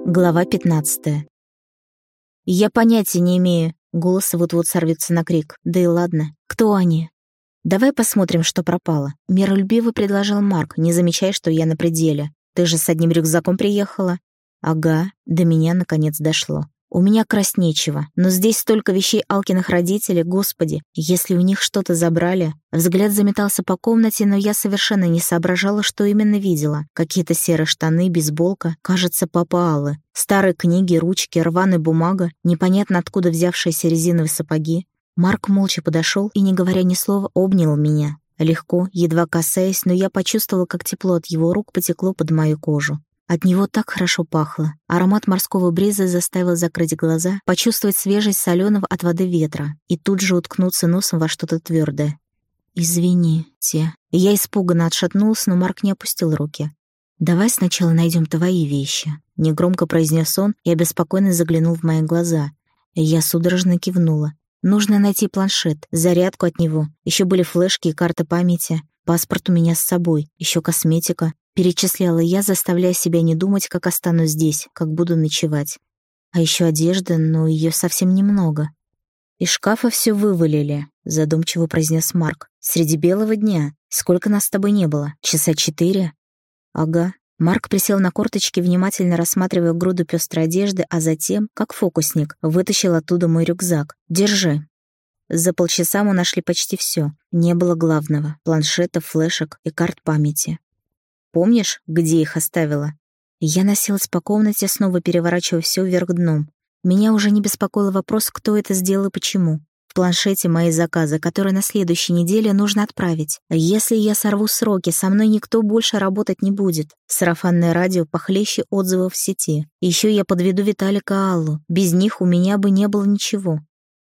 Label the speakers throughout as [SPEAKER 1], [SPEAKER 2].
[SPEAKER 1] Глава 15. Я понятия не имею. Голос вот-вот сорвется на крик. Да и ладно. Кто они? Давай посмотрим, что пропало. Миролюбиво предложил Марк, не замечая, что я на пределе. Ты же с одним рюкзаком приехала. Ага, до меня наконец дошло. У меня красть нечего, но здесь столько вещей Алкиных родителей, господи, если у них что-то забрали. Взгляд заметался по комнате, но я совершенно не соображала, что именно видела. Какие-то серые штаны, бейсболка, кажется, папа Аллы, старые книги, ручки, рваная бумага, непонятно откуда взявшиеся резиновые сапоги. Марк молча подошел и, не говоря ни слова, обнял меня. Легко, едва касаясь, но я почувствовала, как тепло от его рук потекло под мою кожу. От него так хорошо пахло. Аромат морского бриза заставил закрыть глаза, почувствовать свежесть соленого от воды ветра и тут же уткнуться носом во что-то твердое. «Извините». Я испуганно отшатнулась, но Марк не опустил руки. «Давай сначала найдем твои вещи», — негромко произнес он и обеспокоенно заглянул в мои глаза. Я судорожно кивнула. «Нужно найти планшет, зарядку от него. Еще были флешки и карта памяти. Паспорт у меня с собой, еще косметика». Перечисляла я, заставляя себя не думать, как останусь здесь, как буду ночевать. А еще одежда, но ее совсем немного. «Из шкафа все вывалили», — задумчиво произнес Марк. «Среди белого дня. Сколько нас с тобой не было? Часа 4?» «Ага». Марк присел на корточки, внимательно рассматривая груду пестрой одежды, а затем, как фокусник, вытащил оттуда мой рюкзак. «Держи». За полчаса мы нашли почти все. Не было главного — планшета, флешек и карт памяти. Помнишь, где их оставила?» Я носилась по комнате, снова переворачивая все вверх дном. Меня уже не беспокоил вопрос, кто это сделал и почему. В планшете мои заказы, которые на следующей неделе нужно отправить. Если я сорву сроки, со мной никто больше работать не будет. Сарафанное радио похлеще отзывов в сети. Еще я подведу Виталика и Аллу. Без них у меня бы не было ничего.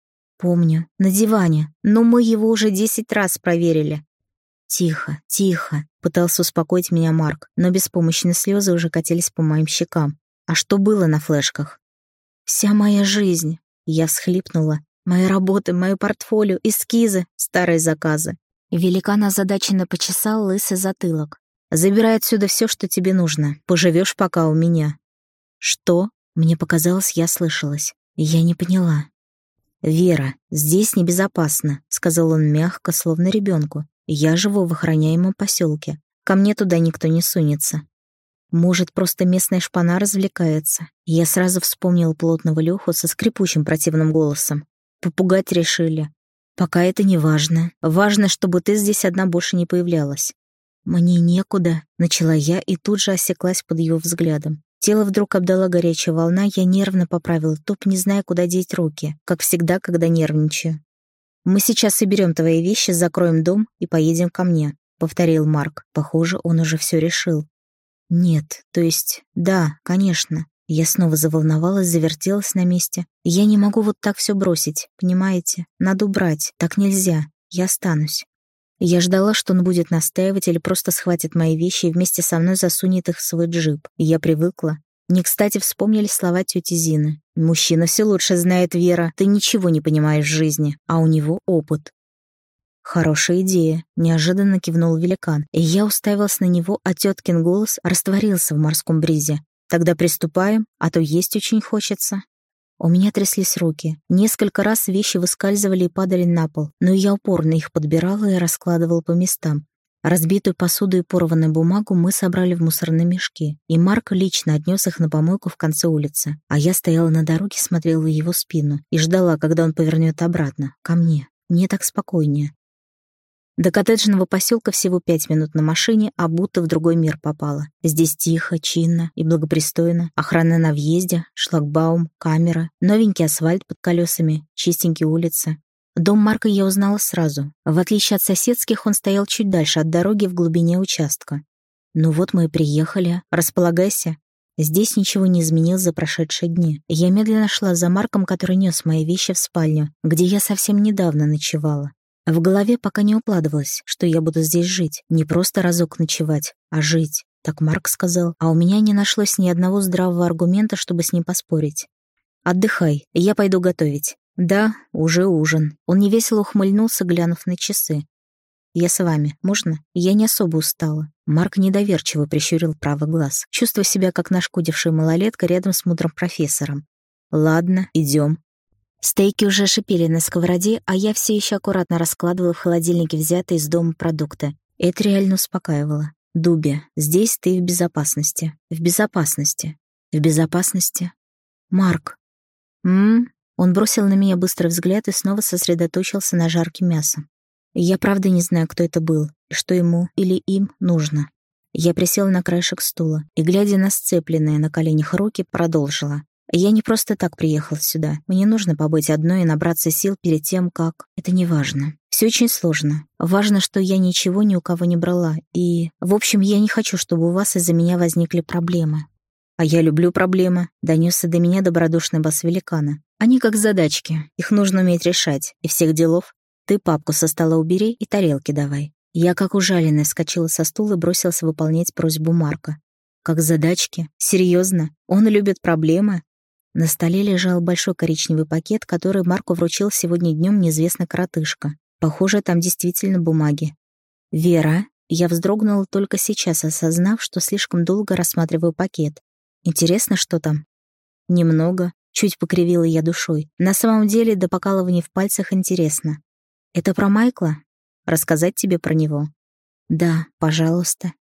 [SPEAKER 1] Помню, на диване, но мы его уже 10 раз проверили. «Тихо, тихо», — пытался успокоить меня Марк, но беспомощные слезы уже катились по моим щекам. «А что было на флешках?» «Вся моя жизнь», — я всхлипнула. «Мои работы, мое портфолио, эскизы, старые заказы». Великан озадаченно почесал лысый затылок. «Забирай отсюда все, что тебе нужно. Поживешь пока у меня». «Что?» — мне показалось, я слышалась. Я не поняла. «Вера, здесь небезопасно», — сказал он мягко, словно ребенку. «Я живу в охраняемом поселке. Ко мне туда никто не сунется». Может, просто местная шпана развлекается? Я сразу вспомнила плотного Лёху со скрипучим противным голосом. Попугать решили. Пока это не важно. Важно, чтобы ты здесь одна больше не появлялась. «Мне некуда», — начала я и тут же осеклась под его взглядом. Тело вдруг обдала горячая волна, я нервно поправила топ, не зная, куда деть руки, как всегда, когда нервничаю. «Мы сейчас соберем твои вещи, закроем дом и поедем ко мне», — повторил Марк. Похоже, он уже все решил. «Нет, то есть, да, конечно». Я снова заволновалась, завертелась на месте. «Я не могу вот так все бросить, понимаете? Надо убрать, так нельзя. Я останусь». Я ждала, что он будет настаивать или просто схватит мои вещи и вместе со мной засунет их в свой джип. И я привыкла. Не кстати вспомнили слова тети Зины. «Мужчина все лучше знает, Вера. Ты ничего не понимаешь в жизни, а у него опыт». «Хорошая идея», — неожиданно кивнул великан, и я уставилась на него, а теткин голос растворился в морском бризе. «Тогда приступаем, а то есть очень хочется». У меня тряслись руки. Несколько раз вещи выскальзывали и падали на пол, но я упорно их подбирала и раскладывала по местам. Разбитую посуду и порванную бумагу мы собрали в мусорные мешки, и Марк лично отнес их на помойку в конце улицы, а я стояла на дороге, смотрела в его спину и ждала, когда он повернет обратно, ко мне. Мне так спокойнее. До коттеджного поселка всего 5 минут на машине, а будто в другой мир попала. Здесь тихо, чинно и благопристойно. Охрана на въезде, шлагбаум, камера, новенький асфальт под колесами, чистенькие улицы. Дом Марка я узнала сразу. В отличие от соседских, он стоял чуть дальше от дороги в глубине участка. Ну вот мы и приехали. Располагайся. Здесь ничего не изменилось за прошедшие дни. Я медленно шла за Марком, который нес мои вещи в спальню, где я совсем недавно ночевала. В голове пока не укладывалось, что я буду здесь жить. Не просто разок ночевать, а жить. Так Марк сказал, а у меня не нашлось ни одного здравого аргумента, чтобы с ним поспорить. «Отдыхай, я пойду готовить». «Да, уже ужин». Он невесело ухмыльнулся, глянув на часы. Я с вами. Можно? Я не особо устала». Марк недоверчиво прищурил правый глаз, чувствуя себя как нашкодившая малолетка рядом с мудрым профессором. «Ладно, идем». Стейки уже шипели на сковороде, а я все еще аккуратно раскладывала в холодильнике взятые из дома продукты. Это реально успокаивало. «Дуби, здесь ты в безопасности. В безопасности. В безопасности. Марк». Он бросил на меня быстрый взгляд и снова сосредоточился на жарке мяса. Я правда не знаю, кто это был, и что ему или им нужно. Я присела на краешек стула и, глядя на сцепленные на коленях руки, продолжила. Я не просто так приехал сюда. Мне нужно побыть одной и набраться сил перед тем, как... Это не важно. Все очень сложно. Важно, что я ничего ни у кого не брала. И, в общем, я не хочу, чтобы у вас из-за меня возникли проблемы. «А я люблю проблемы», — донесся до меня добродушный бас великана. «Они как задачки. Их нужно уметь решать. И всех делов. Ты папку со стола убери и тарелки давай». Я, как ужаленная, вскочила со стула и бросилась выполнять просьбу Марка. «Как задачки? Серьезно? Он любит проблемы?» На столе лежал большой коричневый пакет, который Марку вручил сегодня днем неизвестный коротышка. Похоже, там действительно бумаги. «Вера?» Я вздрогнула только сейчас, осознав, что слишком долго рассматриваю пакет. «Интересно, что там?» «Немного», — чуть покривила я душой. «На самом деле, до покалывания в пальцах интересно. Это про Майкла? Рассказать тебе про него?» «Да, пожалуйста».